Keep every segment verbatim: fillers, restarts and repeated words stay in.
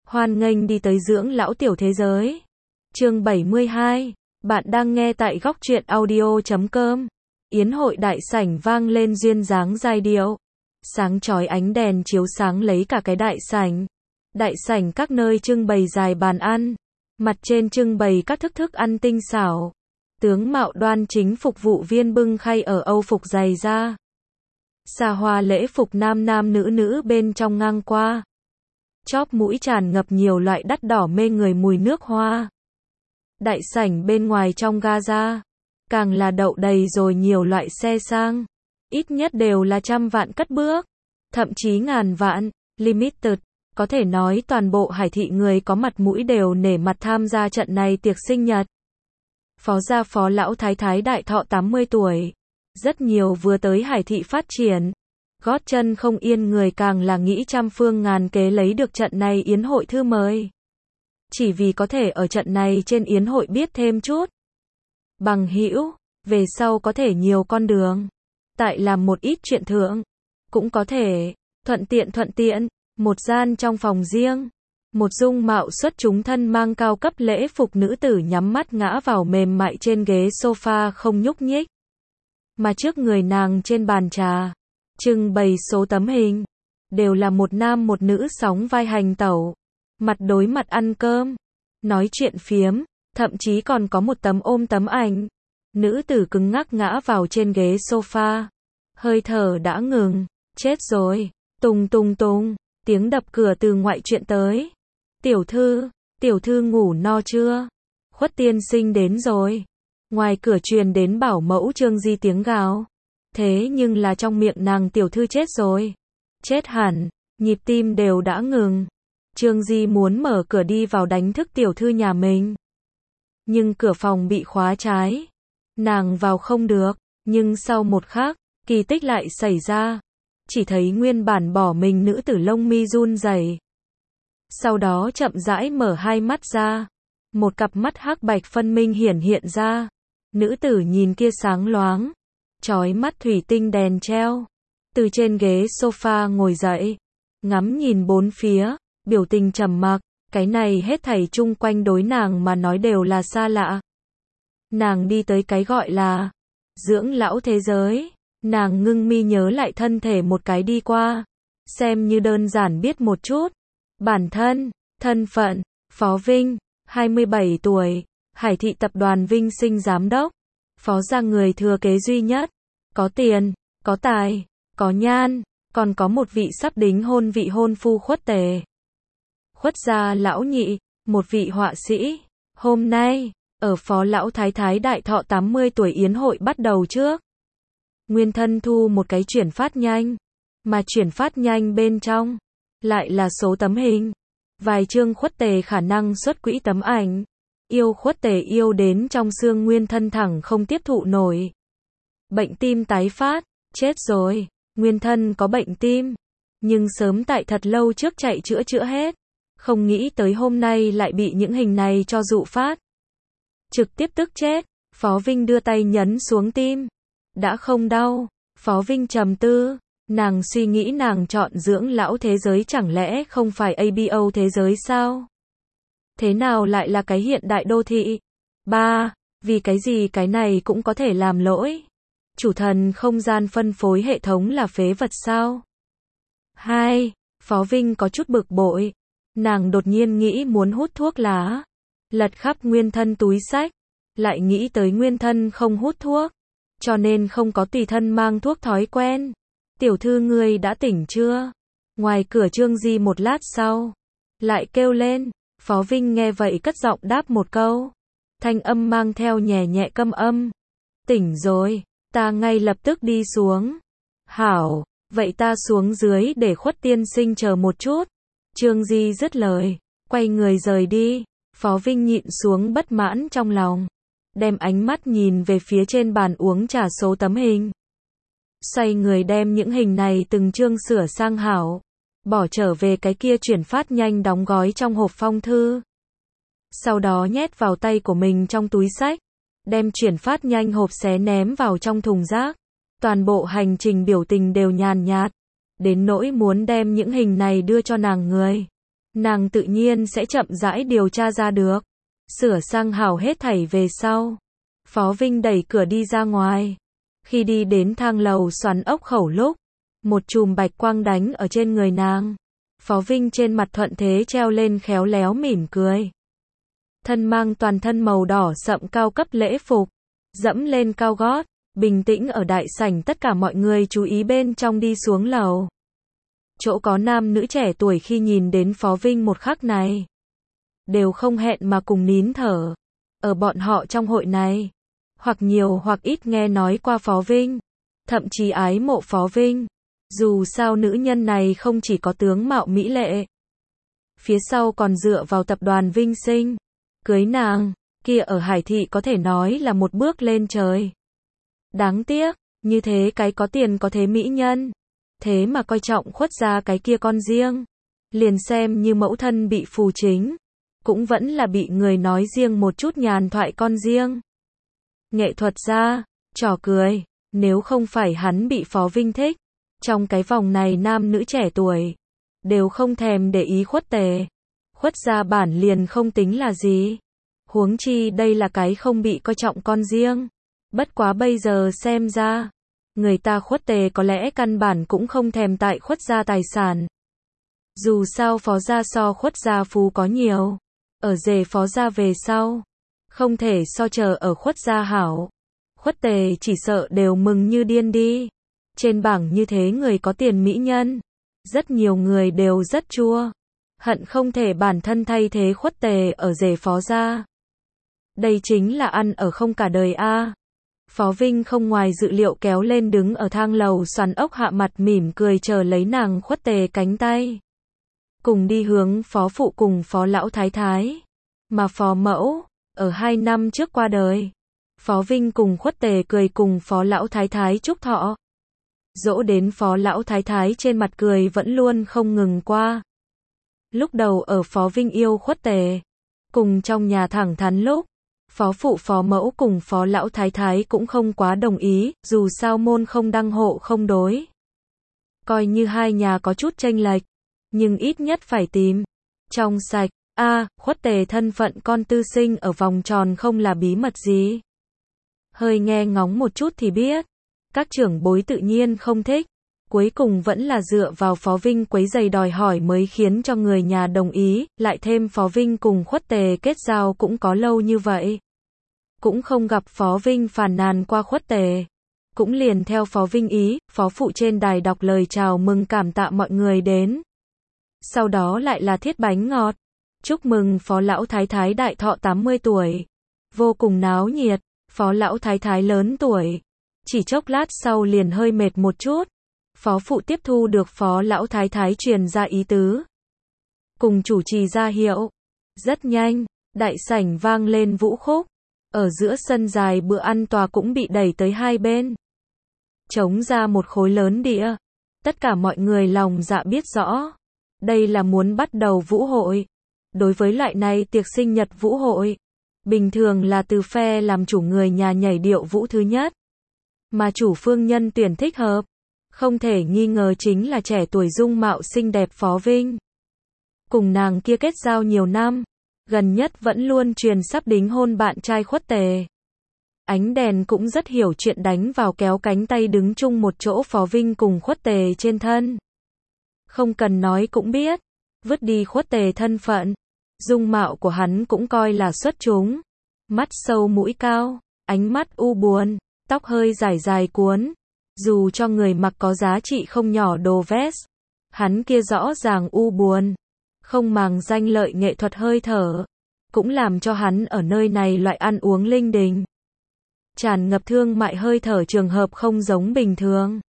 Hoan nghênh đi tới dưỡng lão tiểu thế giới. Chương bảy mươi hai. Bạn đang nghe tại góc truyện audio chấm com. Yến hội đại sảnh vang lên duyên dáng giai điệu. Sáng chói ánh đèn chiếu sáng lấy cả cái đại sảnh. Đại sảnh các nơi trưng bày dài bàn ăn. Mặt trên trưng bày các thức thức ăn tinh xảo. Tướng mạo đoan chính phục vụ viên bưng khay ở âu phục dày da. Xa hoa lễ phục nam nam nữ nữ bên trong ngang qua. Chóp mũi tràn ngập nhiều loại đắt đỏ mê người mùi nước hoa. Đại sảnh bên ngoài trong Gaza, càng là đậu đầy rồi nhiều loại xe sang. Ít nhất đều là trăm vạn cất bước, thậm chí ngàn vạn, limited. Có thể nói toàn bộ Hải thị người có mặt mũi đều nể mặt tham gia trận này tiệc sinh nhật. Phó gia phó lão thái thái đại thọ tám mươi tuổi. Rất nhiều vừa tới Hải thị phát triển. Gót chân không yên người càng là nghĩ trăm phương ngàn kế lấy được trận này yến hội thư mời. Chỉ vì có thể ở trận này trên yến hội biết thêm chút bằng hữu, về sau có thể nhiều con đường. Tại làm một ít chuyện thượng, cũng có thể, thuận tiện thuận tiện, một gian trong phòng riêng. Một dung mạo xuất chúng thân mang cao cấp lễ phục nữ tử nhắm mắt ngã vào mềm mại trên ghế sofa không nhúc nhích. Mà trước người nàng trên bàn trà, trưng bày số tấm hình, đều là một nam một nữ sóng vai hành tẩu, mặt đối mặt ăn cơm, nói chuyện phiếm, thậm chí còn có một tấm ôm tấm ảnh. Nữ tử cứng ngắc ngã vào trên ghế sofa, hơi thở đã ngừng, chết rồi, tùng tùng tùng, tiếng đập cửa từ ngoại chuyện tới. Tiểu thư, tiểu thư ngủ no chưa? Khuất tiên sinh đến rồi. Ngoài cửa truyền đến bảo mẫu Trương Di tiếng gào. Thế nhưng là trong miệng nàng tiểu thư chết rồi. Chết hẳn, nhịp tim đều đã ngừng. Trương Di muốn mở cửa đi vào đánh thức tiểu thư nhà mình. Nhưng cửa phòng bị khóa trái. Nàng vào không được, nhưng sau một khắc, kỳ tích lại xảy ra. Chỉ thấy nguyên bản bỏ mình nữ tử lông mi run rẩy. Sau đó chậm rãi mở hai mắt ra. Một cặp mắt hắc bạch phân minh hiển hiện ra. Nữ tử nhìn kia sáng loáng, chói mắt thủy tinh đèn treo. Từ trên ghế sofa ngồi dậy, ngắm nhìn bốn phía, biểu tình trầm mặc. Cái này hết thảy chung quanh đối nàng mà nói đều là xa lạ. Nàng đi tới cái gọi là dưỡng lão thế giới. Nàng ngưng mi nhớ lại thân thể một cái đi qua, xem như đơn giản biết một chút. Bản thân, thân phận, Phó Vinh, hai mươi bảy tuổi, Hải thị tập đoàn Vinh Sinh giám đốc, phó gia người thừa kế duy nhất, có tiền, có tài, có nhan, còn có một vị sắp đính hôn vị hôn phu Khuất Tề. Khuất gia lão nhị, một vị họa sĩ. Hôm nay, ở phó lão thái thái đại thọ tám mươi tuổi yến hội bắt đầu trước, Nguyên thân thu một cái chuyển phát nhanh, mà chuyển phát nhanh bên trong lại là số tấm hình, vài chương Khuất Tề khả năng xuất quỹ tấm ảnh. Yêu Khuất Tề yêu đến trong xương Nguyên thân thẳng không tiếp thụ nổi. Bệnh tim tái phát, chết rồi. Nguyên thân có bệnh tim, nhưng sớm tại thật lâu trước chạy chữa chữa hết. Không nghĩ tới hôm nay lại bị những hình này cho dụ phát. Trực tiếp tức chết. Phó Vinh đưa tay nhấn xuống tim. Đã không đau. Phó Vinh trầm tư. Nàng suy nghĩ nàng chọn dưỡng lão thế giới chẳng lẽ không phải a bê o thế giới sao? Thế nào lại là cái hiện đại đô thị? Ba. Vì cái gì cái này cũng có thể làm lỗi? Chủ thần không gian phân phối hệ thống là phế vật sao? Hai. Phó Vinh có chút bực bội. Nàng đột nhiên nghĩ muốn hút thuốc lá. Lật khắp Nguyên thân túi xách. Lại nghĩ tới Nguyên thân không hút thuốc. Cho nên không có tùy thân mang thuốc thói quen. Tiểu thư ngươi đã tỉnh chưa? Ngoài cửa Trương Di một lát sau lại kêu lên. Phó Vinh nghe vậy cất giọng đáp một câu. Thanh âm mang theo nhẹ nhẹ câm âm. Tỉnh rồi, ta ngay lập tức đi xuống. Hảo, vậy ta xuống dưới để Khuất tiên sinh chờ một chút. Trương Di dứt lời, quay người rời đi. Phó Vinh nhịn xuống bất mãn trong lòng, đem ánh mắt nhìn về phía trên bàn uống trà số tấm hình. Xoay người đem những hình này từng chương sửa sang hảo, bỏ trở về cái kia chuyển phát nhanh đóng gói trong hộp phong thư. Sau đó nhét vào tay của mình trong túi xách, đem chuyển phát nhanh hộp xé ném vào trong thùng rác. Toàn bộ hành trình biểu tình đều nhàn nhạt, đến nỗi muốn đem những hình này đưa cho nàng người. nàng tự nhiên sẽ chậm rãi điều tra ra được. Sửa sang hảo hết thảy về sau. Phó Vinh đẩy cửa đi ra ngoài. Khi đi đến thang lầu xoắn ốc khẩu lúc, một chùm bạch quang đánh ở trên người nàng. Phó Vinh trên mặt thuận thế treo lên khéo léo mỉm cười. Thân mang toàn thân màu đỏ sậm cao cấp lễ phục, dẫm lên cao gót, bình tĩnh ở đại sảnh tất cả mọi người chú ý bên trong đi xuống lầu. Chỗ có nam nữ trẻ tuổi khi nhìn đến Phó Vinh một khắc này, đều không hẹn mà cùng nín thở. Ở bọn họ trong hội này, hoặc nhiều hoặc ít nghe nói qua Phó Vinh, thậm chí ái mộ Phó Vinh. Dù sao nữ nhân này không chỉ có tướng mạo mỹ lệ, phía sau còn dựa vào tập đoàn Vinh Sinh. Cưới nàng, kia ở Hải Thị có thể nói là một bước lên trời. Đáng tiếc, như thế cái có tiền có thế mỹ nhân, thế mà coi trọng Khuất gia cái kia con riêng. Liền xem như mẫu thân bị phù chính, cũng vẫn là bị người nói riêng một chút nhàn thoại con riêng. Nghệ thuật gia, trò cười, nếu không phải hắn bị Phó Vinh thích, trong cái vòng này nam nữ trẻ tuổi, đều không thèm để ý Khuất Tề. Khuất gia bản liền không tính là gì. Huống chi đây là cái không bị coi trọng con riêng. Bất quá bây giờ xem ra, người ta Khuất Tề có lẽ căn bản cũng không thèm tại Khuất gia tài sản. Dù sao Phó gia so Khuất gia phú có nhiều. Ở rể Phó gia về sau, không thể so chờ ở Khuất gia hảo. Khuất Tề chỉ sợ đều mừng như điên đi. Trên bảng như thế người có tiền mỹ nhân, rất nhiều người đều rất chua, hận không thể bản thân thay thế Khuất Tề ở rể Phó gia. Đây chính là ăn ở không cả đời a. Phó Vinh không ngoài dự liệu kéo lên đứng ở thang lầu xoắn ốc hạ mặt mỉm cười chờ lấy nàng Khuất Tề cánh tay. Cùng đi hướng Phó Phụ cùng Phó Lão Thái Thái. Mà Phó Mẫu, ở hai năm trước qua đời. Phó Vinh cùng Khuất Tề cười cùng Phó Lão Thái Thái chúc thọ. Dỗ đến Phó Lão Thái Thái trên mặt cười vẫn luôn không ngừng qua. Lúc đầu ở Phó Vinh yêu Khuất Tề, cùng trong nhà thẳng thắn lúc, Phó Phụ Phó Mẫu cùng Phó Lão Thái Thái cũng không quá đồng ý, dù sao môn không đăng hộ không đối. Coi như hai nhà có chút chênh lệch, nhưng ít nhất phải tìm trong sạch. A, à, Khuất Tề thân phận con tư sinh ở vòng tròn không là bí mật gì. Hơi nghe ngóng một chút thì biết. Các trưởng bối tự nhiên không thích. Cuối cùng vẫn là dựa vào Phó Vinh quấy giày đòi hỏi mới khiến cho người nhà đồng ý. Lại thêm Phó Vinh cùng Khuất Tề kết giao cũng có lâu như vậy. Cũng không gặp Phó Vinh phàn nàn qua Khuất Tề. Cũng liền theo Phó Vinh ý, Phó Phụ trên đài đọc lời chào mừng cảm tạ mọi người đến. Sau đó lại là thiết bánh ngọt. Chúc mừng Phó Lão Thái Thái đại thọ tám mươi tuổi. Vô cùng náo nhiệt. Phó Lão Thái Thái lớn tuổi. Chỉ chốc lát sau liền hơi mệt một chút. Phó Phụ tiếp thu được Phó Lão Thái Thái truyền ra ý tứ. Cùng chủ trì ra hiệu. Rất nhanh, đại sảnh vang lên vũ khúc. Ở giữa sân dài bữa ăn tòa cũng bị đẩy tới hai bên. Trống ra một khối lớn địa. Tất cả mọi người lòng dạ biết rõ. Đây là muốn bắt đầu vũ hội. Đối với loại này tiệc sinh nhật vũ hội, bình thường là từ phe làm chủ người nhà nhảy điệu vũ thứ nhất. Mà chủ phương nhân tuyển thích hợp, không thể nghi ngờ chính là trẻ tuổi dung mạo xinh đẹp Phó Vinh. Cùng nàng kia kết giao nhiều năm, gần nhất vẫn luôn truyền sắp đính hôn bạn trai Khuất Tề. Ánh đèn cũng rất hiểu chuyện đánh vào kéo cánh tay đứng chung một chỗ Phó Vinh cùng Khuất Tề trên thân. Không cần nói cũng biết, vứt đi Khuất Tề thân phận, dung mạo của hắn cũng coi là xuất chúng. Mắt sâu mũi cao, ánh mắt u buồn, tóc hơi dài dài cuốn. Dù cho người mặc có giá trị không nhỏ đồ vest, hắn kia rõ ràng u buồn, không màng danh lợi nghệ thuật hơi thở, cũng làm cho hắn ở nơi này loại ăn uống linh đình. Tràn ngập thương mại hơi thở trường hợp không giống bình thường.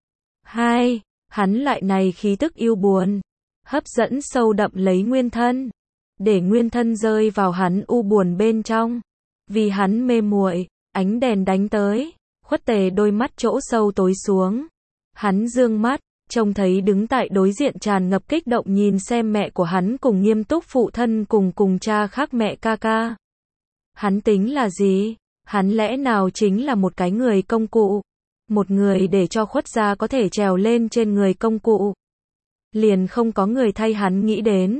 Hai, hắn loại này khí tức yêu buồn, hấp dẫn sâu đậm lấy nguyên thân, để nguyên thân rơi vào hắn u buồn bên trong. Vì hắn mê muội, ánh đèn đánh tới, Khuất Tề đôi mắt chỗ sâu tối xuống. Hắn dương mắt, trông thấy đứng tại đối diện tràn ngập kích động nhìn xem mẹ của hắn cùng nghiêm túc phụ thân cùng cùng cha khác mẹ ca ca. Hắn tính là gì? Hắn lẽ nào chính là một cái người công cụ? Một người để cho Khuất gia có thể trèo lên trên người công cụ. Liền không có người thay hắn nghĩ đến.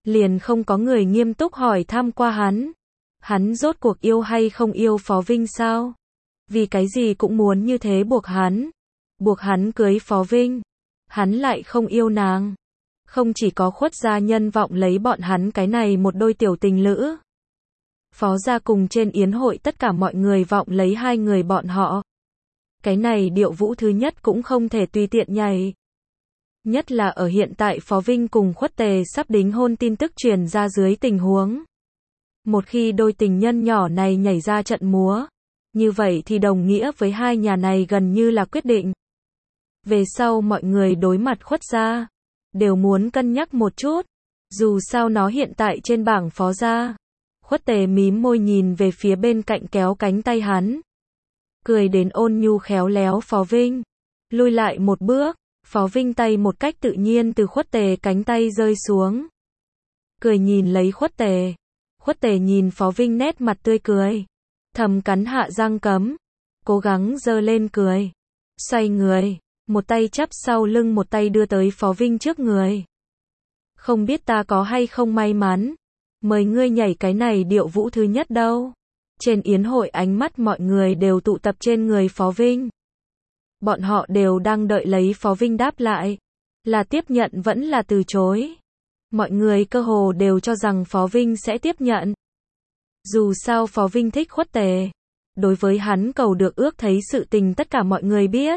liền không có người nghiêm túc hỏi thăm qua hắn. Hắn rốt cuộc yêu hay không yêu Phó Vinh sao? Vì cái gì cũng muốn như thế buộc hắn. Buộc hắn cưới Phó Vinh. Hắn lại không yêu nàng. Không chỉ có Khuất gia nhân vọng lấy bọn hắn cái này một đôi tiểu tình lữ. Phó gia cùng trên yến hội tất cả mọi người vọng lấy hai người bọn họ. Cái này Điệu Vũ thứ nhất cũng không thể tùy tiện nhảy. Nhất là ở hiện tại Phó Vinh cùng Khuất Tề sắp đính hôn tin tức truyền ra dưới tình huống. Một khi đôi tình nhân nhỏ này nhảy ra trận múa, như vậy thì đồng nghĩa với hai nhà này gần như là quyết định. Về sau mọi người đối mặt Khuất gia, đều muốn cân nhắc một chút. Dù sao nó hiện tại trên bảng Phó gia. Khuất Tề mím môi nhìn về phía bên cạnh kéo cánh tay hắn. Cười đến ôn nhu khéo léo Phó Vinh. Lui lại một bước, Phó Vinh tay một cách tự nhiên từ Khuất Tề cánh tay rơi xuống. Cười nhìn lấy Khuất Tề. Khuất Tề nhìn Phó Vinh nét mặt tươi cười. Thầm cắn hạ răng cấm. Cố gắng giơ lên cười. Xoay người. Một tay chắp sau lưng một tay đưa tới Phó Vinh trước người. Không biết ta có hay không may mắn. Mời ngươi nhảy cái này Điệu Vũ thứ nhất đâu. Trên yến hội ánh mắt mọi người đều tụ tập trên người Phó Vinh. Bọn họ đều đang đợi lấy Phó Vinh đáp lại. Là tiếp nhận vẫn là từ chối. Mọi người cơ hồ đều cho rằng Phó Vinh sẽ tiếp nhận. Dù sao Phó Vinh thích Khuất Tề. Đối với hắn cầu được ước thấy sự tình tất cả mọi người biết.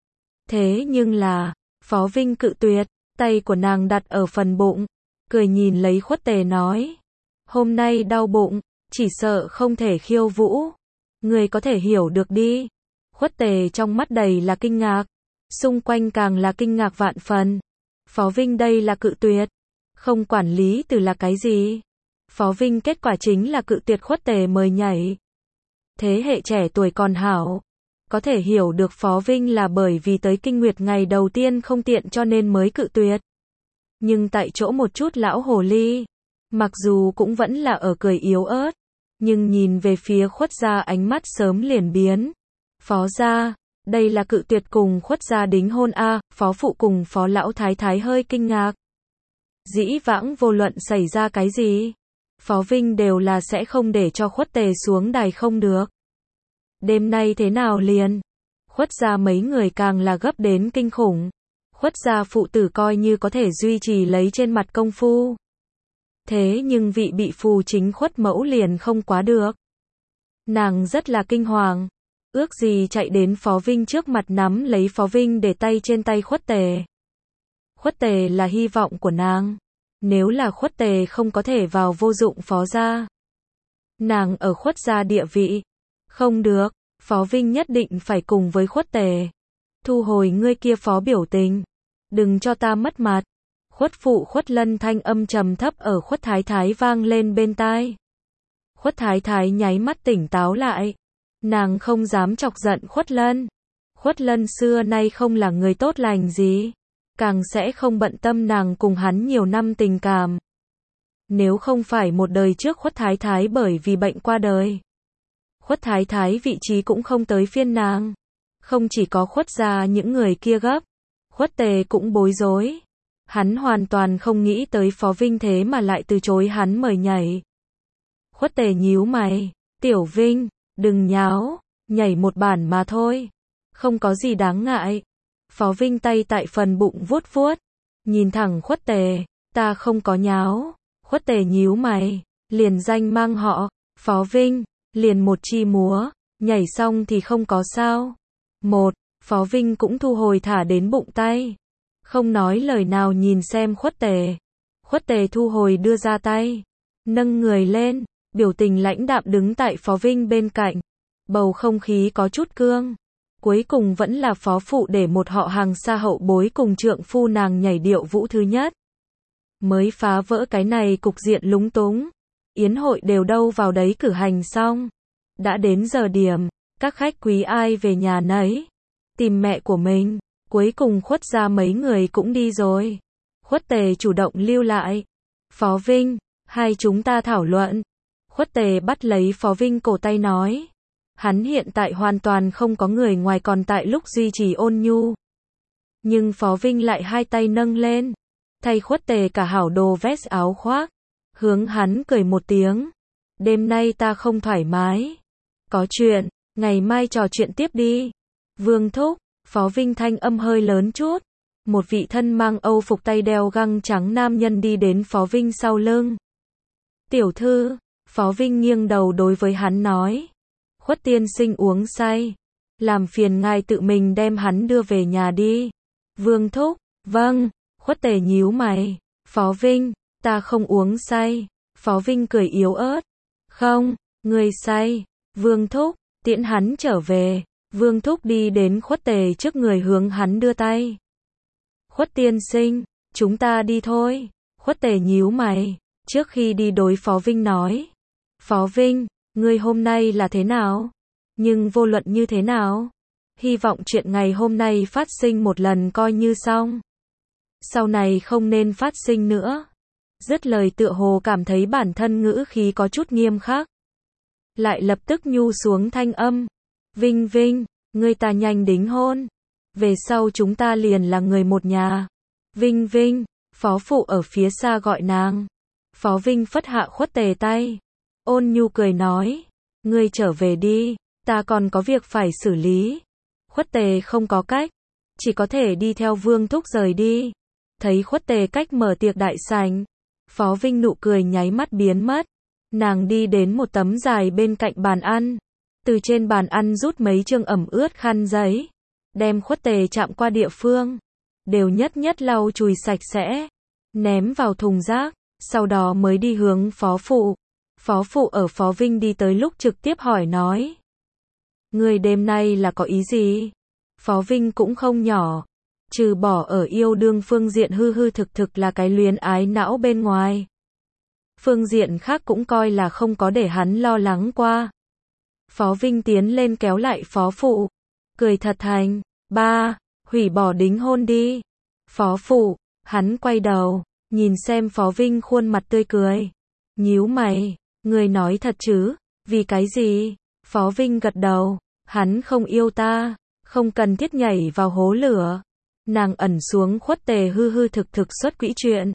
Thế nhưng là, Phó Vinh cự tuyệt, tay của nàng đặt ở phần bụng. Cười nhìn lấy Khuất Tề nói. Hôm nay đau bụng, chỉ sợ không thể khiêu vũ. Người có thể hiểu được đi. Khuất Tề trong mắt đầy là kinh ngạc. Xung quanh càng là kinh ngạc vạn phần. Phó Vinh đây là cự tuyệt. Không quản lý từ là cái gì. Phó Vinh kết quả chính là cự tuyệt Khuất Tề mời nhảy. Thế hệ trẻ tuổi còn hảo. Có thể hiểu được Phó Vinh là bởi vì tới kinh nguyệt ngày đầu tiên không tiện cho nên mới cự tuyệt. Nhưng tại chỗ một chút lão hồ ly. Mặc dù cũng vẫn là ở cười yếu ớt. Nhưng nhìn về phía Khuất gia ánh mắt sớm liền biến. Phó gia, đây là cự tuyệt cùng Khuất gia đính hôn a. À, Phó phụ cùng Phó lão thái thái hơi kinh ngạc. Dĩ vãng vô luận xảy ra cái gì, Phó Vinh đều là sẽ không để cho Khuất Tề xuống đài không được. Đêm nay thế nào liền? Khuất gia mấy người càng là gấp đến kinh khủng. Khuất gia phụ tử coi như có thể duy trì lấy trên mặt công phu. Thế nhưng vị bị phù chính Khuất mẫu liền không quá được. Nàng rất là kinh hoàng. Ước gì chạy đến Phó Vinh trước mặt nắm lấy Phó Vinh để tay trên tay Khuất Tề. Khuất Tề là hy vọng của nàng. Nếu là Khuất Tề không có thể vào vô dụng Phó gia. Nàng ở Khuất gia địa vị. Không được, Phó Vinh nhất định phải cùng với Khuất Tề. Thu hồi ngươi kia Phó biểu tình. Đừng cho ta mất mặt. Khuất phụ Khuất Lân thanh âm trầm thấp ở Khuất Thái Thái vang lên bên tai. Khuất Thái Thái nháy mắt tỉnh táo lại. Nàng không dám chọc giận Khuất Lân. Khuất Lân xưa nay không là người tốt lành gì. Càng sẽ không bận tâm nàng cùng hắn nhiều năm tình cảm. Nếu không phải một đời trước Khuất Thái Thái bởi vì bệnh qua đời. Khuất Thái Thái vị trí cũng không tới phiên nàng. Không chỉ có Khuất gia những người kia gấp. Khuất Tề cũng bối rối. Hắn hoàn toàn không nghĩ tới Phó Vinh thế mà lại từ chối hắn mời nhảy. Khuất Tề nhíu mày. Tiểu Vinh, đừng nháo. Nhảy một bản mà thôi. Không có gì đáng ngại. Phó Vinh tay tại phần bụng vuốt vuốt. Nhìn thẳng Khuất Tề. Ta không có nháo. Khuất Tề nhíu mày. Liền danh mang họ. Phó Vinh. Liền một chi múa. Nhảy xong thì không có sao. Một. Phó Vinh cũng thu hồi thả đến bụng tay. Không nói lời nào nhìn xem Khuất Tề. Khuất Tề thu hồi đưa ra tay. Nâng người lên. Biểu tình lãnh đạm đứng tại Phó Vinh bên cạnh. Bầu không khí có chút cương. Cuối cùng vẫn là Phó phụ để một họ hàng xa hậu bối cùng trượng phu nàng nhảy Điệu Vũ thứ nhất. Mới phá vỡ cái này cục diện lúng túng. Yến hội đều đâu vào đấy cử hành xong. Đã đến giờ điểm. Các khách quý ai về nhà nấy. Tìm mẹ của mình. Cuối cùng Khuất gia mấy người cũng đi rồi. Khuất Tề chủ động lưu lại. Phó Vinh, hai chúng ta thảo luận. Khuất Tề bắt lấy Phó Vinh cổ tay nói. Hắn hiện tại hoàn toàn không có người ngoài còn tại lúc duy trì ôn nhu. Nhưng Phó Vinh lại hai tay nâng lên. thay khuất tề cả hảo đồ vest áo khoác, hướng hắn cười một tiếng. Đêm nay ta không thoải mái. Có chuyện, ngày mai trò chuyện tiếp đi. Vương thúc, Phó Vinh thanh âm hơi lớn chút. Một vị thân mang âu phục tay đeo găng trắng nam nhân đi đến Phó Vinh sau lưng. Tiểu thư, Phó Vinh nghiêng đầu đối với hắn nói. Khuất tiên sinh uống say. Làm phiền ngài tự mình đem hắn đưa về nhà đi. Vương thúc, vâng. Khuất tề nhíu mày. Phó Vinh, ta không uống say. Phó Vinh cười yếu ớt. Không, người say. Vương thúc, tiễn hắn trở về. Vương thúc đi đến Khuất tề trước người hướng hắn đưa tay. Khuất tiên sinh, chúng ta đi thôi. Khuất tề nhíu mày, trước khi đi đối Phó Vinh nói. Phó Vinh, ngươi hôm nay là thế nào? Nhưng vô luận như thế nào? Hy vọng chuyện ngày hôm nay phát sinh một lần coi như xong. Sau này không nên phát sinh nữa. Dứt lời tựa hồ cảm thấy bản thân ngữ khí có chút nghiêm khắc. Lại lập tức nhu xuống thanh âm. Vinh Vinh, ngươi ta nhanh đính hôn. Về sau chúng ta liền là người một nhà. Vinh Vinh, Phó phụ ở phía xa gọi nàng. Phó Vinh phất hạ Khuất tề tay. Ôn nhu cười nói. Ngươi trở về đi, ta còn có việc phải xử lý. Khuất tề không có cách, chỉ có thể đi theo Vương thúc rời đi. Thấy Khuất tề cách mở tiệc đại sảnh, Phó Vinh nụ cười nháy mắt biến mất. Nàng đi đến một tấm dài bên cạnh bàn ăn. Từ trên bàn ăn rút mấy chương ẩm ướt khăn giấy. Đem Khuất tề chạm qua địa phương. Đều nhất nhất lau chùi sạch sẽ. Ném vào thùng rác. Sau đó mới đi hướng Phó phụ. Phó phụ ở Phó Vinh đi tới lúc trực tiếp hỏi nói. Người đêm nay là có ý gì? Phó Vinh cũng không nhỏ. Trừ bỏ ở yêu đương phương diện hư hư thực thực là cái luyến ái não bên ngoài. Phương diện khác cũng coi là không có để hắn lo lắng qua. Phó Vinh tiến lên kéo lại Phó phụ. Cười thật thành. Ba, hủy bỏ đính hôn đi. Phó phụ, hắn quay đầu, nhìn xem Phó Vinh khuôn mặt tươi cười. Nhíu mày, người nói thật chứ, vì cái gì? Phó Vinh gật đầu, hắn không yêu ta, không cần thiết nhảy vào hố lửa. Nàng ẩn xuống Khuất tề hư hư thực thực xuất quỹ chuyện.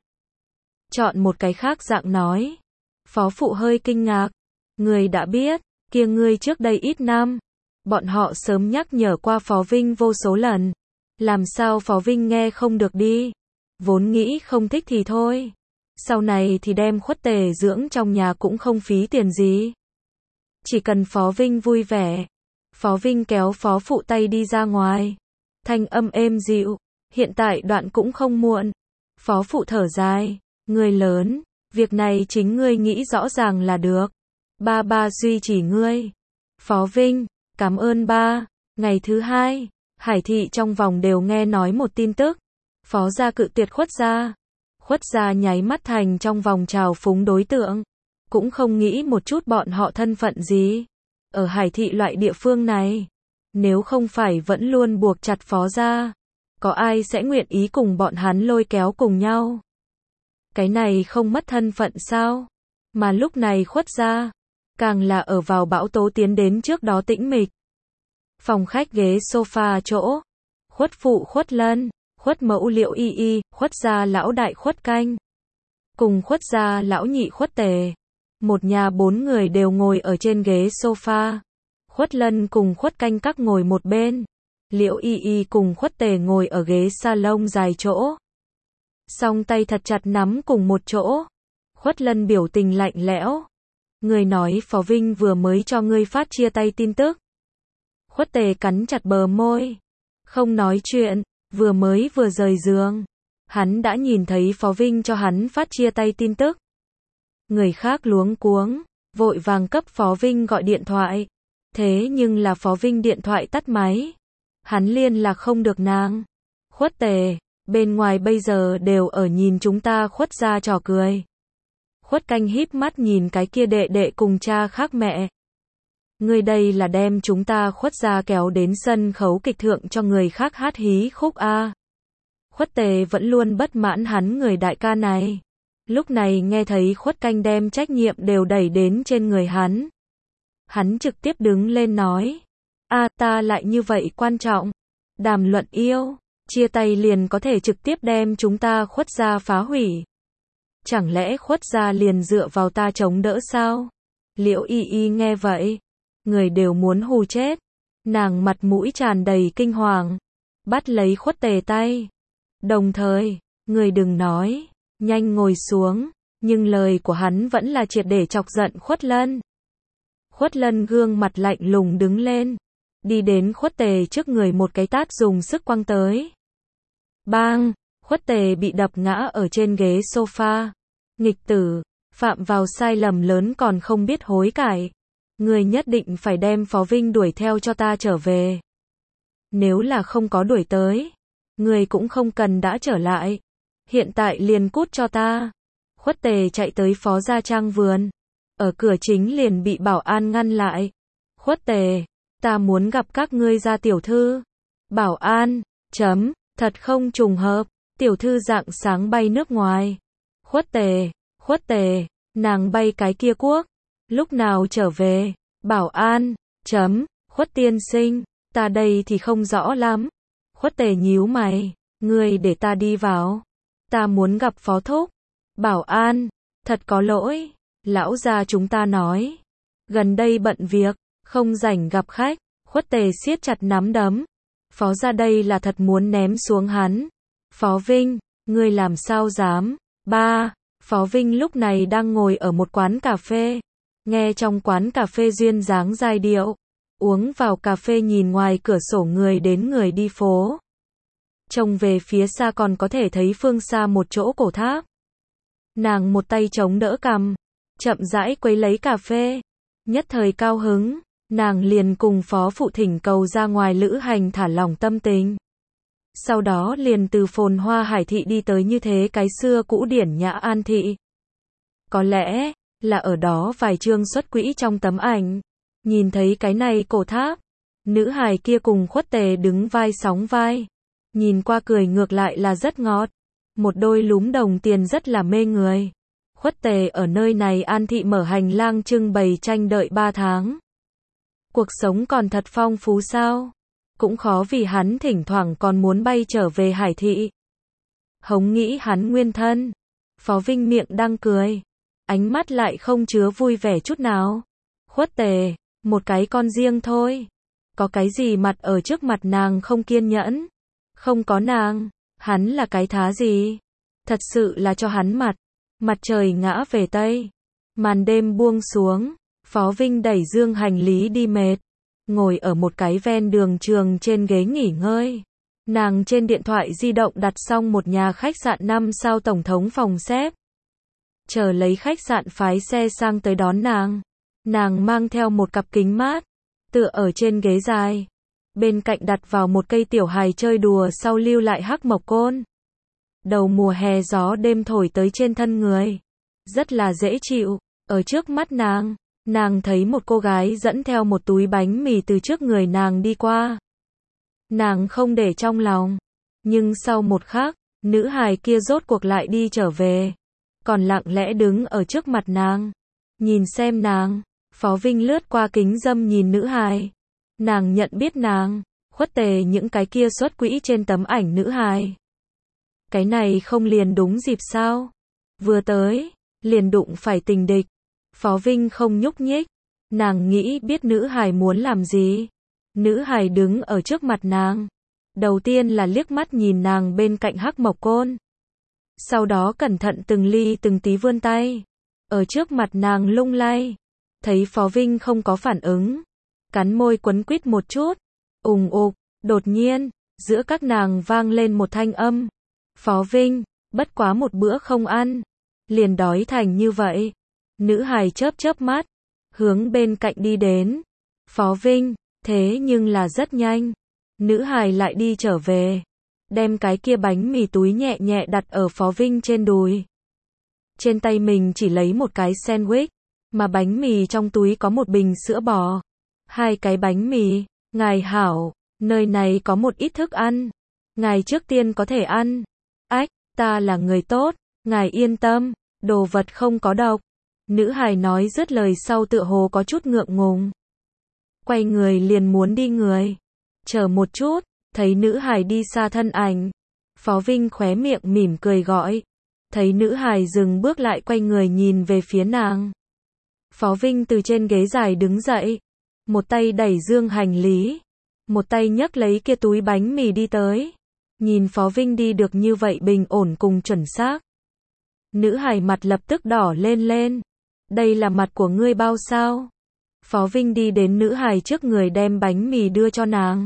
Chọn một cái khác dạng nói. Phó phụ hơi kinh ngạc. Người đã biết, kia ngươi trước đây ít năm. Bọn họ sớm nhắc nhở qua Phó Vinh vô số lần. Làm sao Phó Vinh nghe không được đi. Vốn nghĩ không thích thì thôi. Sau này thì đem Khuất tề dưỡng trong nhà cũng không phí tiền gì. Chỉ cần Phó Vinh vui vẻ. Phó Vinh kéo Phó phụ tay đi ra ngoài. Thanh âm êm dịu. Hiện tại đoạn cũng không muộn. Phó phụ thở dài. Người lớn, việc này chính ngươi nghĩ rõ ràng là được. Ba ba duy trì ngươi. Phó Vinh, cảm ơn ba. Ngày thứ hai, Hải thị trong vòng đều nghe nói một tin tức. Phó gia cự tuyệt Khuất gia. Khuất gia nháy mắt thành trong vòng trào phúng đối tượng. Cũng không nghĩ một chút bọn họ thân phận gì. Ở Hải thị loại địa phương này, nếu không phải vẫn luôn buộc chặt Phó gia, có ai sẽ nguyện ý cùng bọn hắn lôi kéo cùng nhau? Cái này không mất thân phận sao? Mà lúc này Khuất gia, càng là ở vào bão tố tiến đến trước đó tĩnh mịch. Phòng khách ghế sofa chỗ, Khuất phụ Khuất Lân, Khuất mẫu Liễu Y Y, Khuất gia lão đại Khuất Canh, cùng Khuất gia lão nhị Khuất Tề. Một nhà bốn người đều ngồi ở trên ghế sofa. Khuất Lân cùng Khuất Canh các ngồi một bên. Liễu Y Y cùng Khuất Tề ngồi ở ghế salon dài chỗ. Song tay thật chặt nắm cùng một chỗ. Khuất Lân biểu tình lạnh lẽo. Người nói Phó Vinh vừa mới cho ngươi phát chia tay tin tức. Khuất Tề cắn chặt bờ môi. Không nói chuyện, vừa mới vừa rời giường. Hắn đã nhìn thấy Phó Vinh cho hắn phát chia tay tin tức. Người khác luống cuống, vội vàng cấp Phó Vinh gọi điện thoại. Thế nhưng là Phó Vinh điện thoại tắt máy. Hắn liên lạc không được nàng. Khuất Tề, bên ngoài bây giờ đều ở nhìn chúng ta Khuất gia trò cười. Khuất Canh híp mắt nhìn cái kia đệ đệ cùng cha khác mẹ. Ngươi đây là đem chúng ta Khuất gia kéo đến sân khấu kịch thượng cho người khác hát hí khúc a. Khuất Tề vẫn luôn bất mãn hắn người đại ca này. Lúc này nghe thấy Khuất Canh đem trách nhiệm đều đẩy đến trên người hắn. Hắn trực tiếp đứng lên nói. A ta lại như vậy quan trọng. Đàm luận yêu. Chia tay liền có thể trực tiếp đem chúng ta Khuất gia phá hủy. Chẳng lẽ Khuất gia liền dựa vào ta chống đỡ sao? Liễu Y Y nghe vậy, người đều muốn hù chết. Nàng mặt mũi tràn đầy kinh hoàng, bắt lấy Khuất Tề tay. Đồng thời, người đừng nói, nhanh ngồi xuống, nhưng lời của hắn vẫn là triệt để chọc giận Khuất Lân. Khuất Lân gương mặt lạnh lùng đứng lên, đi đến Khuất Tề trước người một cái tát dùng sức quăng tới. Bang, Khuất Tề bị đập ngã ở trên ghế sofa. Nghịch tử, phạm vào sai lầm lớn còn không biết hối cải. Người nhất định phải đem Phó Vinh đuổi theo cho ta trở về. Nếu là không có đuổi tới, người cũng không cần đã trở lại. Hiện tại liền cút cho ta. Khuất Tề chạy tới Phó Gia Trang vườn. Ở cửa chính liền bị bảo an ngăn lại. Khuất Tề, ta muốn gặp các ngươi gia tiểu thư. Bảo an, chấm, thật không trùng hợp. Tiểu thư rạng sáng bay nước ngoài. Khuất Tề, Khuất Tề, nàng bay cái kia quốc. Lúc nào trở về? Bảo an, chấm, Khuất tiên sinh, ta đây thì không rõ lắm. Khuất Tề nhíu mày, ngươi để ta đi vào. Ta muốn gặp Phó thúc. Bảo an, thật có lỗi, lão gia chúng ta nói. Gần đây bận việc, không rảnh gặp khách. Khuất Tề siết chặt nắm đấm. Phó gia đây là thật muốn ném xuống hắn. Phó Vinh, ngươi làm sao dám? Ba, Phó Vinh lúc này đang ngồi ở một quán cà phê. Nghe trong quán cà phê duyên dáng giai điệu. Uống vào cà phê nhìn ngoài cửa sổ người đến người đi phố. Trông về phía xa còn có thể thấy phương xa một chỗ cổ tháp. Nàng một tay chống đỡ cằm, chậm rãi quấy lấy cà phê. Nhất thời cao hứng, nàng liền cùng phó phụ thỉnh cầu ra ngoài lữ hành thả lỏng tâm tình. Sau đó liền từ phồn hoa Hải thị đi tới như thế cái xưa cũ điển nhã An thị. Có lẽ là ở đó vài chương xuất quỹ trong tấm ảnh, nhìn thấy cái này cổ tháp, nữ hài kia cùng Khuất Tề đứng vai sóng vai, nhìn qua cười ngược lại là rất ngọt, một đôi lúm đồng tiền rất là mê người. Khuất Tề ở nơi này An thị mở hành lang trưng bày tranh đợi ba tháng. Cuộc sống còn thật phong phú sao? Cũng khó vì hắn thỉnh thoảng còn muốn bay trở về Hải thị. Hống nghĩ hắn nguyên thân. Phó Vinh miệng đang cười, ánh mắt lại không chứa vui vẻ chút nào. Khuất Tề, một cái con riêng thôi. Có cái gì mặt ở trước mặt nàng không kiên nhẫn. Không có nàng, hắn là cái thá gì? Thật sự là cho hắn mặt. Mặt trời ngã về Tây. Màn đêm buông xuống. Phó Vinh đẩy dương hành lý đi mệt. Ngồi ở một cái ven đường trường trên ghế nghỉ ngơi. Nàng trên điện thoại di động đặt xong một nhà khách sạn năm sao tổng thống phòng xếp. Chờ lấy khách sạn phái xe sang tới đón nàng. Nàng mang theo một cặp kính mát, tựa ở trên ghế dài. Bên cạnh đặt vào một cây tiểu hài chơi đùa sau lưu lại hắc mộc côn. Đầu mùa hè gió đêm thổi tới trên thân người. Rất là dễ chịu. Ở trước mắt nàng, nàng thấy một cô gái dẫn theo một túi bánh mì từ trước người nàng đi qua. Nàng không để trong lòng. Nhưng sau một khắc, nữ hài kia rốt cuộc lại đi trở về. Còn lặng lẽ đứng ở trước mặt nàng. Nhìn xem nàng. Phó Vinh lướt qua kính dâm nhìn nữ hài. Nàng nhận biết nàng. Khuất Tề những cái kia xuất quỹ trên tấm ảnh nữ hài. Cái này không liền đúng dịp sao? Vừa tới, liền đụng phải tình địch. Phó Vinh không nhúc nhích. Nàng nghĩ biết nữ hài muốn làm gì. Nữ hài đứng ở trước mặt nàng. Đầu tiên là liếc mắt nhìn nàng bên cạnh hắc mộc côn. Sau đó cẩn thận từng ly từng tí vươn tay. Ở trước mặt nàng lung lay. Thấy Phó Vinh không có phản ứng. Cắn môi quấn quýt một chút. Ùng ục, đột nhiên, giữa các nàng vang lên một thanh âm. Phó Vinh, bất quá một bữa không ăn. Liền đói thành như vậy. Nữ hài chớp chớp mắt. Hướng bên cạnh đi đến. Phó Vinh, thế nhưng là rất nhanh. Nữ hài lại đi trở về. Đem cái kia bánh mì túi nhẹ nhẹ đặt ở Phó Vinh trên đùi. Trên tay mình chỉ lấy một cái sandwich. Mà bánh mì trong túi có một bình sữa bò. Hai cái bánh mì. Ngài hảo, nơi này có một ít thức ăn. Ngài trước tiên có thể ăn. Ách, ta là người tốt. Ngài yên tâm, đồ vật không có độc. Nữ hài nói dứt lời sau tựa hồ có chút ngượng ngùng. Quay người liền muốn đi người. Chờ một chút, Thấy nữ hài đi xa thân ảnh, Phó Vinh khóe miệng mỉm cười gọi. Thấy nữ hài dừng bước lại quay người nhìn về phía nàng. Phó Vinh từ trên ghế dài đứng dậy, một tay đẩy dương hành lý, một tay nhấc lấy kia túi bánh mì đi tới. Nhìn Phó Vinh đi được như vậy bình ổn cùng chuẩn xác, nữ hài mặt lập tức đỏ lên lên. Đây là mặt của ngươi bao sao? Phó Vinh đi đến nữ hài trước người đem bánh mì đưa cho nàng.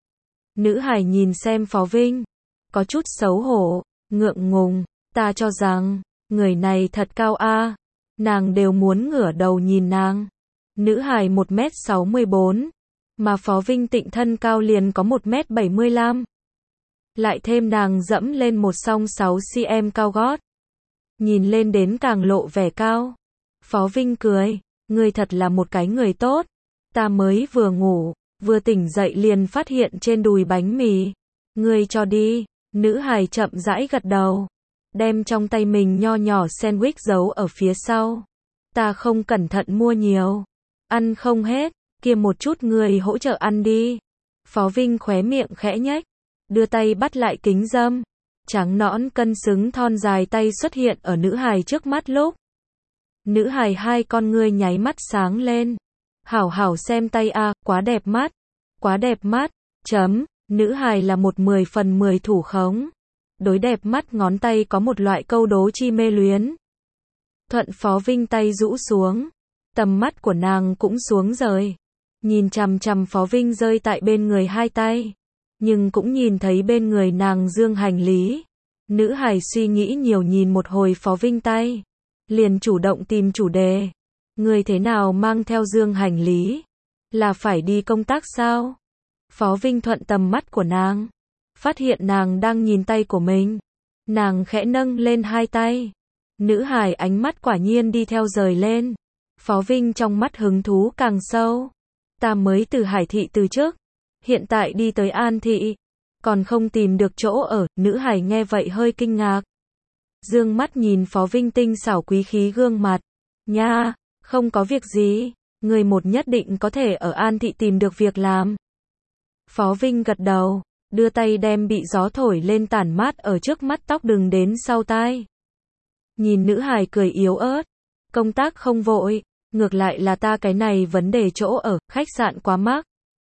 Nữ hài nhìn xem Phó Vinh, có chút xấu hổ, ngượng ngùng, ta cho rằng, người này thật cao a. Nàng đều muốn ngửa đầu nhìn nàng. Nữ hài một mét sáu mươi bốn, mà Phó Vinh Tịnh thân cao liền có một mét bảy mươi lăm. Lại thêm nàng dẫm lên một song sáu xăng-ti-mét cao gót, nhìn lên đến càng lộ vẻ cao. Phó Vinh cười, ngươi thật là một cái người tốt. Ta mới vừa ngủ, vừa tỉnh dậy liền phát hiện trên đùi bánh mì. Ngươi cho đi. Nữ hài chậm rãi gật đầu, đem trong tay mình nho nhỏ sandwich giấu ở phía sau. Ta không cẩn thận mua nhiều, ăn không hết, kia một chút ngươi hỗ trợ ăn đi. Phó Vinh khóe miệng khẽ nhếch, đưa tay bắt lại kính râm, trắng nõn cân xứng thon dài tay xuất hiện ở nữ hài trước mắt lúc. Nữ hài hai con ngươi nháy mắt sáng lên. Hảo hảo xem tay a, quá đẹp mắt, quá đẹp mắt, chấm. Nữ hài là một mười phần mười thủ khống. Đối đẹp mắt ngón tay có một loại câu đố chi mê luyến. Thuận Phó Vinh tay rũ xuống, tầm mắt của nàng cũng xuống rời. Nhìn chằm chằm Phó Vinh rơi tại bên người hai tay, nhưng cũng nhìn thấy bên người nàng dương hành lý. Nữ hài suy nghĩ nhiều nhìn một hồi Phó Vinh tay, liền chủ động tìm chủ đề. Người thế nào mang theo dương hành lý? Là phải đi công tác sao? Phó Vinh thuận tầm mắt của nàng, phát hiện nàng đang nhìn tay của mình. Nàng khẽ nâng lên hai tay. Nữ hài ánh mắt quả nhiên đi theo rời lên. Phó Vinh trong mắt hứng thú càng sâu. Ta mới từ Hải Thị từ trước, hiện tại đi tới An Thị, còn không tìm được chỗ ở. Nữ hài nghe vậy hơi kinh ngạc, dương mắt nhìn Phó Vinh tinh xảo quý khí gương mặt. Nha, không có việc gì, người một nhất định có thể ở An Thị tìm được việc làm. Phó Vinh gật đầu, đưa tay đem bị gió thổi lên tản mát ở trước mắt tóc đừng đến sau tai. Nhìn nữ hài cười yếu ớt, công tác không vội, ngược lại là ta cái này vấn đề chỗ ở, khách sạn quá mắc.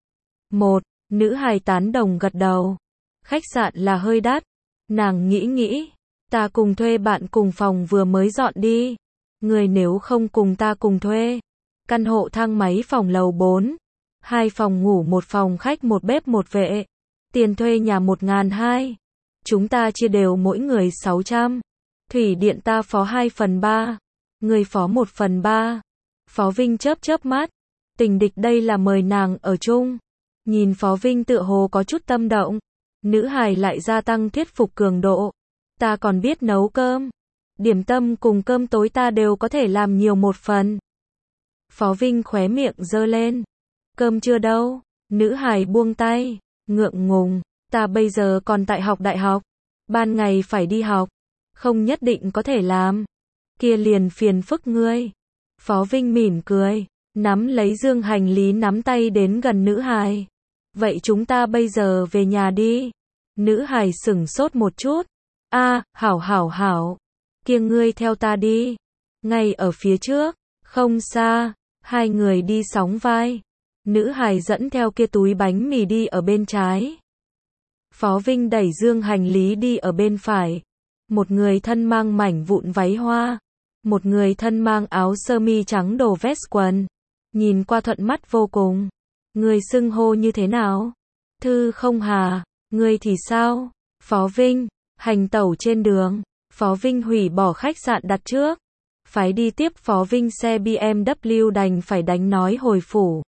Một, nữ hài tán đồng gật đầu, khách sạn là hơi đắt. Nàng nghĩ nghĩ, ta cùng thuê bạn cùng phòng vừa mới dọn đi. Người nếu không cùng ta cùng thuê, căn hộ thang máy phòng lầu bốn. Hai phòng ngủ một phòng khách một bếp một vệ. Tiền thuê nhà một ngàn hai. Chúng ta chia đều mỗi người sáu trăm. Thủy điện ta phó hai phần ba. Người phó một phần ba. Phó Vinh chớp chớp mắt. Tình địch đây là mời nàng ở chung. Nhìn Phó Vinh tựa hồ có chút tâm động. Nữ hài lại gia tăng thuyết phục cường độ. Ta còn biết nấu cơm. Điểm tâm cùng cơm tối ta đều có thể làm nhiều một phần. Phó Vinh khóe miệng giơ lên. Cơm chưa đâu. Nữ hài buông tay, ngượng ngùng. Ta bây giờ còn tại học đại học. Ban ngày phải đi học. Không nhất định có thể làm. Kia liền phiền phức ngươi. Phó Vinh mỉm cười, nắm lấy dương hành lý nắm tay đến gần nữ hài. Vậy chúng ta bây giờ về nhà đi. Nữ hài sửng sốt một chút. A, hảo hảo hảo. Kia ngươi theo ta đi. Ngay ở phía trước, không xa. Hai người đi sóng vai. Nữ hài dẫn theo kia túi bánh mì đi ở bên trái. Phó Vinh đẩy dương hành lý đi ở bên phải. Một người thân mang mảnh vụn váy hoa. Một người thân mang áo sơ mi trắng đồ vest quần. Nhìn qua thuận mắt vô cùng. Người xưng hô như thế nào? Thư Không Hà. Người thì sao? Phó Vinh. Hành tẩu trên đường. Phó Vinh hủy bỏ khách sạn đặt trước. Phái đi tiếp Phó Vinh xe bê em vê đành phải đánh nói hồi phủ.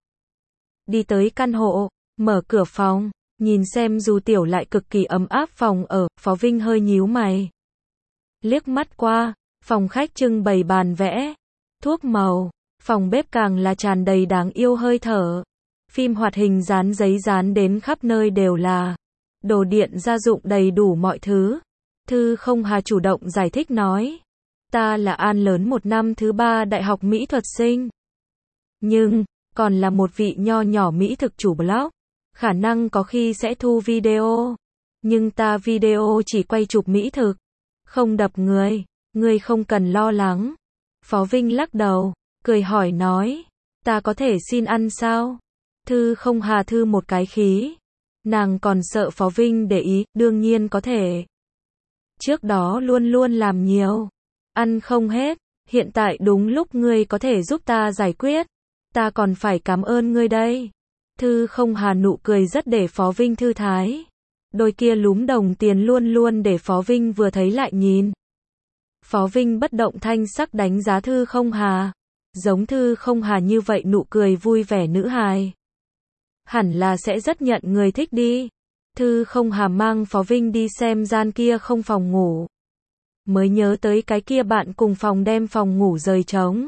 Đi tới căn hộ, mở cửa phòng, nhìn xem dù tiểu lại cực kỳ ấm áp phòng ở, Phó Vinh hơi nhíu mày. Liếc mắt qua, phòng khách trưng bày bàn vẽ, thuốc màu, phòng bếp càng là tràn đầy đáng yêu hơi thở. Phim hoạt hình dán giấy dán đến khắp nơi đều là. Đồ điện gia dụng đầy đủ mọi thứ. Thư Không Hà chủ động giải thích nói. Ta là An lớn một năm thứ ba đại học mỹ thuật sinh. Nhưng, còn là một vị nho nhỏ mỹ thực chủ blog. khả năng có khi sẽ thu video. Nhưng ta video chỉ quay chụp mỹ thực, không đập người, ngươi không cần lo lắng. Phó Vinh lắc đầu, cười hỏi nói, ta có thể xin ăn sao? Thư Không Hà thư một cái khí. Nàng còn sợ Phó Vinh để ý, đương nhiên có thể. Trước đó luôn luôn làm nhiều, ăn không hết, hiện tại đúng lúc ngươi có thể giúp ta giải quyết, ta còn phải cảm ơn ngươi đây. Thư Không Hà nụ cười rất để Phó Vinh thư thái. Đôi kia lúm đồng tiền luôn luôn để Phó Vinh vừa thấy lại nhìn. Phó Vinh bất động thanh sắc đánh giá Thư Không Hà. Giống Thư Không Hà như vậy nụ cười vui vẻ nữ hài, hẳn là sẽ rất nhận người thích đi. Thư Không Hà mang Phó Vinh đi xem gian kia không phòng ngủ. Mới nhớ tới cái kia bạn cùng phòng đem phòng ngủ rời trống.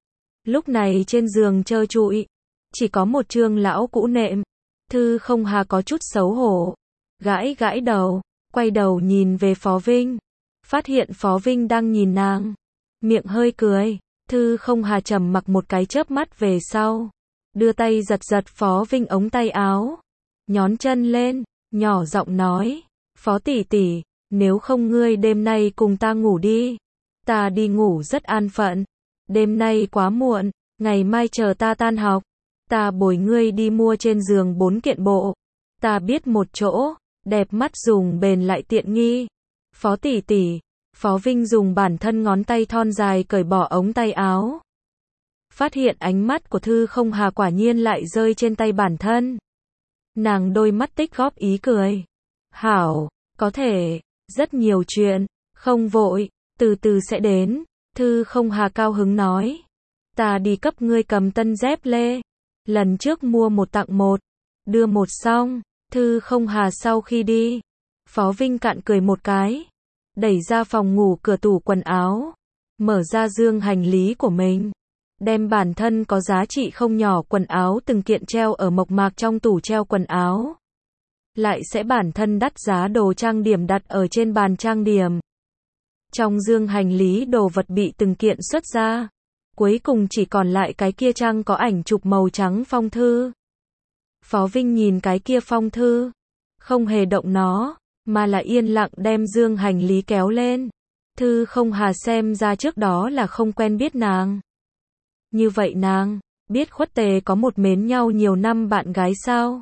Lúc này trên giường trơ trụi, chỉ có một chương lão cũ nệm. Thư Không Hà có chút xấu hổ, gãi gãi đầu, quay đầu nhìn về Phó Vinh. Phát hiện Phó Vinh đang nhìn nàng, miệng hơi cười. Thư Không Hà trầm mặc một cái chớp mắt về sau, đưa tay giật giật Phó Vinh ống tay áo, nhón chân lên, nhỏ giọng nói, Phó tỷ tỷ, nếu không ngươi đêm nay cùng ta ngủ đi, ta đi ngủ rất an phận, đêm nay quá muộn, ngày mai chờ ta tan học, ta bồi ngươi đi mua trên giường bốn kiện bộ, ta biết một chỗ, đẹp mắt dùng bền lại tiện nghi. Phó tỷ tỷ. Phó Vinh dùng bản thân ngón tay thon dài cởi bỏ ống tay áo. Phát hiện ánh mắt của Thư Không Hà quả nhiên lại rơi trên tay bản thân. Nàng đôi mắt tích góp ý cười. Hảo, có thể, rất nhiều chuyện, không vội, từ từ sẽ đến. Thư Không Hà cao hứng nói. Ta đi cấp ngươi cầm tân dép lê. Lần trước mua một tặng một, đưa một xong. Thư Không Hà sau khi đi, Phó Vinh cạn cười một cái. Đẩy ra phòng ngủ cửa tủ quần áo, mở ra dương hành lý của mình, đem bản thân có giá trị không nhỏ quần áo từng kiện treo ở mộc mạc trong tủ treo quần áo. Lại sẽ bản thân đắt giá đồ trang điểm đặt ở trên bàn trang điểm. Trong dương hành lý đồ vật bị từng kiện xuất ra, cuối cùng chỉ còn lại cái kia trang có ảnh chụp màu trắng phong thư. Phó Vinh nhìn cái kia phong thư, không hề động nó, mà là yên lặng đem dương hành lý kéo lên. Thư Không Hà xem ra trước đó là không quen biết nàng. Như vậy nàng, biết Khuất Tề có một mến nhau nhiều năm bạn gái sao?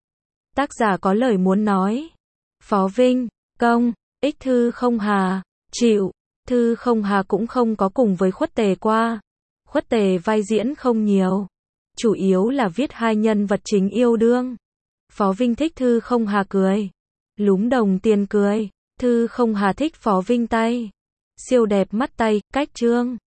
Tác giả có lời muốn nói. Phó Vinh, công, ích Thư Không Hà, chịu. Thư Không Hà cũng không có cùng với Khuất Tề qua. Khuất Tề vai diễn không nhiều, chủ yếu là viết hai nhân vật chính yêu đương. Phó Vinh thích Thư Không Hà cười, lúm đồng tiền cười. Thư Không Hà thích Phó Vinh tay, siêu đẹp mắt tay, cách trương.